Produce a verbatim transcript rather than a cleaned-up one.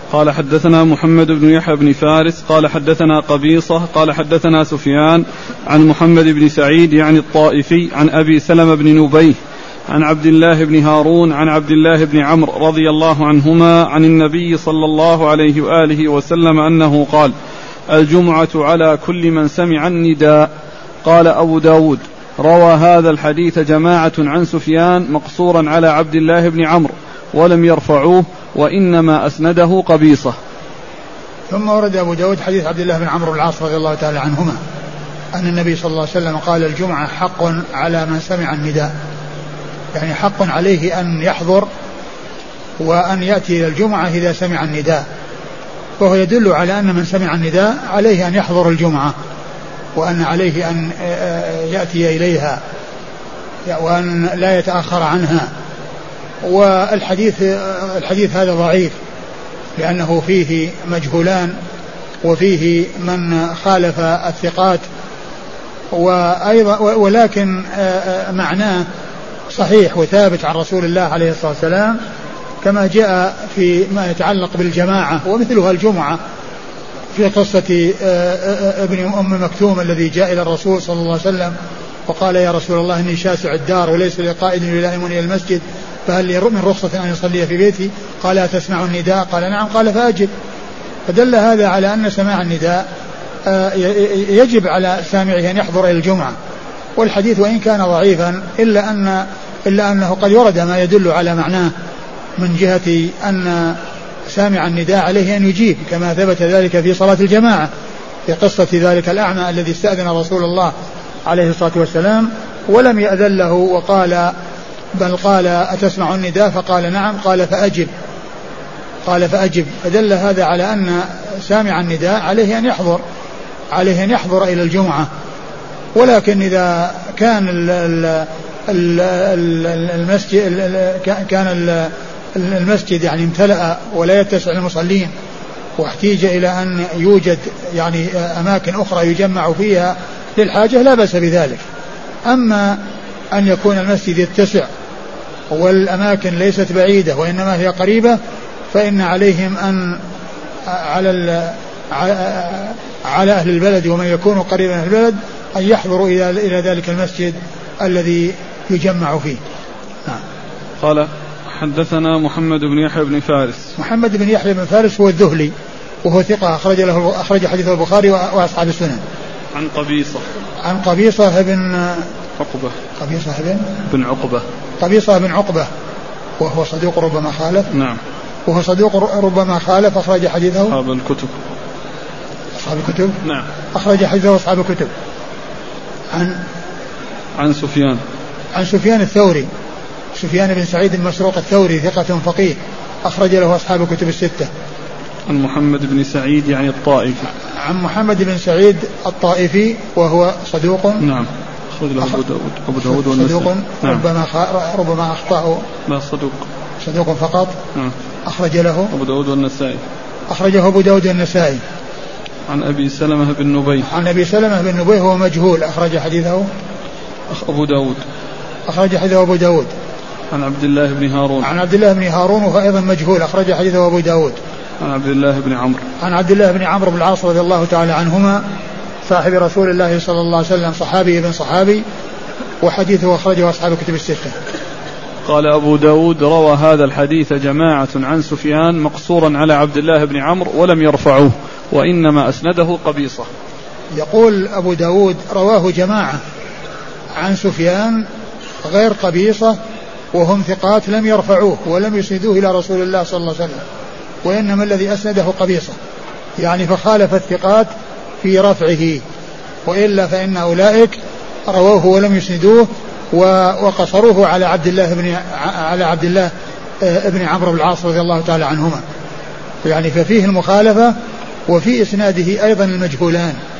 قال حدثنا محمد بن يحيى بن فارس قال حدثنا قبيصة قال حدثنا سفيان عن محمد بن سعيد يعني الطائفي عن أبي سلمة بن نبيه عن عبد الله بن هارون عن عبد الله بن عمرو رضي الله عنهما عن النبي صلى الله عليه وآله وسلم أنه قال: الجمعة على كل من سمع النداء. قال أبو داود: روى هذا الحديث جماعة عن سفيان مقصورا على عبد الله بن عمرو ولم يرفعوه وإنما أسنده قبيصة. ثم ورد أبو داود حديث عبد الله بن عمرو بن العاص رضي الله تعالى عنهما أن النبي صلى الله عليه وسلم قال: الجمعة حق على من سمع النداء، يعني حق عليه أن يحضر وأن يأتي إلى الجمعة إذا سمع النداء، وهو يدل على أن من سمع النداء عليه أن يحضر الجمعة وأن عليه أن يأتي إليها وأن لا يتأخر عنها. والحديث الحديث هذا ضعيف لأنه فيه مجهولان وفيه من خالف الثقات، وأيضا ولكن معناه صحيح وثابت عن رسول الله عليه الصلاة والسلام كما جاء في ما يتعلق بالجماعة ومثلها الجمعة في قصة ابن أم مكتوم الذي جاء إلى الرسول صلى الله عليه وسلم وقال: يا رسول الله إني شاسع الدار وليس لي قائد يلائمني إلى المسجد فهل لي من رخصة أن يصلي في بيتي؟ قال: أتسمع النداء؟ قال: نعم. قال: فأجب. فدل هذا على أن سماع النداء يجب على سامعه أن يحضر إلى الجمعة. والحديث وإن كان ضعيفا إلا أن إلا أنه قد ورد ما يدل على معناه من جهة أن سامع النداء عليه أن يجيب، كما ثبت ذلك في صلاة الجماعة في قصة ذلك الأعمى الذي استأذن رسول الله عليه الصلاة والسلام ولم يأذن له وقال بل قال: أتسمع النداء؟ فقال: نعم. قال: فأجب. قال: فأجب. فدل هذا على أن سامع النداء عليه أن يحضر عليه أن يحضر إلى الجمعة. ولكن إذا كان المسجد كان المسجد يعني امتلأ ولا يتسع المصلين واحتيج إلى أن يوجد يعني أماكن أخرى يجمع فيها للحاجة لا بأس بذلك. أما أن يكون المسجد يتسع والأماكن ليست بعيدة وإنما هي قريبة فإن عليهم أن على على أهل البلد ومن يكون قريبا من البلد أن يحضروا إلى ذلك المسجد الذي يجمع فيه. نعم. قال: حدثنا محمد بن يحيى بن فارس. محمد بن يحيى بن فارس هو الذهلي وهو ثقة أخرج له أخرج حديثه البخاري وأصحاب السنن. عن قبيصة. عن قبيصة بن عقبة. قبيصة بن بن عقبة. قبيصة بن عقبة وهو صدوق ربما خالف. نعم. وهو صدوق ربما خالف أخرج حديثه أصحاب الكتب. أصحاب الكتب. نعم. أخرج حديثه أصحاب الكتب. عن عن سفيان. عن سفيان الثوري سفيان بن سعيد المسروق الثوري ثقة فقيه أخرج له أصحاب الكتب الستة. عن محمد بن سعيد يعني الطائفي. عن محمد بن سعيد الطائفي وهو صدوق. نعم. أخرج له أبو داود أبو داود والنسائي. صدوق. نعم. ربما خ... ربما أخطأ. لا صدوق. صدوق فقط. نعم. أخرج له أبو داود والنسائي. أخرجه أبو داود والنسائي. عن أبي سلمة بن نبيه. عن أبي سلمة بن نبيه هو مجهول أخرج حديثه أبو داود. أخرج حديثه أبو داود. عن عبد الله بن هارون. عن عبد الله بن هارون وهو أيضا مجهول أخرج حديثه أبو داود. عن عبد الله بن عمرو. عن عبد الله بن عمرو بن العاص رضي الله تعالى عنهما صاحب رسول الله صلى الله عليه وسلم صحابي ابن صحابي وحديثه أخرجه أصحاب الكتب الستة. قال أبو داود: روى هذا الحديث جماعة عن سفيان مقصورا على عبد الله بن عمرو ولم يرفعوه وإنما أسنده قبيصة. يقول أبو داود: رواه جماعة عن سفيان غير قبيصة وهم ثقات لم يرفعوه ولم يسندوه إلى رسول الله صلى الله عليه وسلم وإنما الذي أسنده قبيصة، يعني فخالف الثقات في رفعه، وإلا فإن أولئك رووه ولم يسندوه وقصروه على عبد الله بن على عبد الله ابن عمرو بن العاص رضي الله تعالى عنهما، يعني ففيه المخالفة وفي إسناده أيضا المجهولان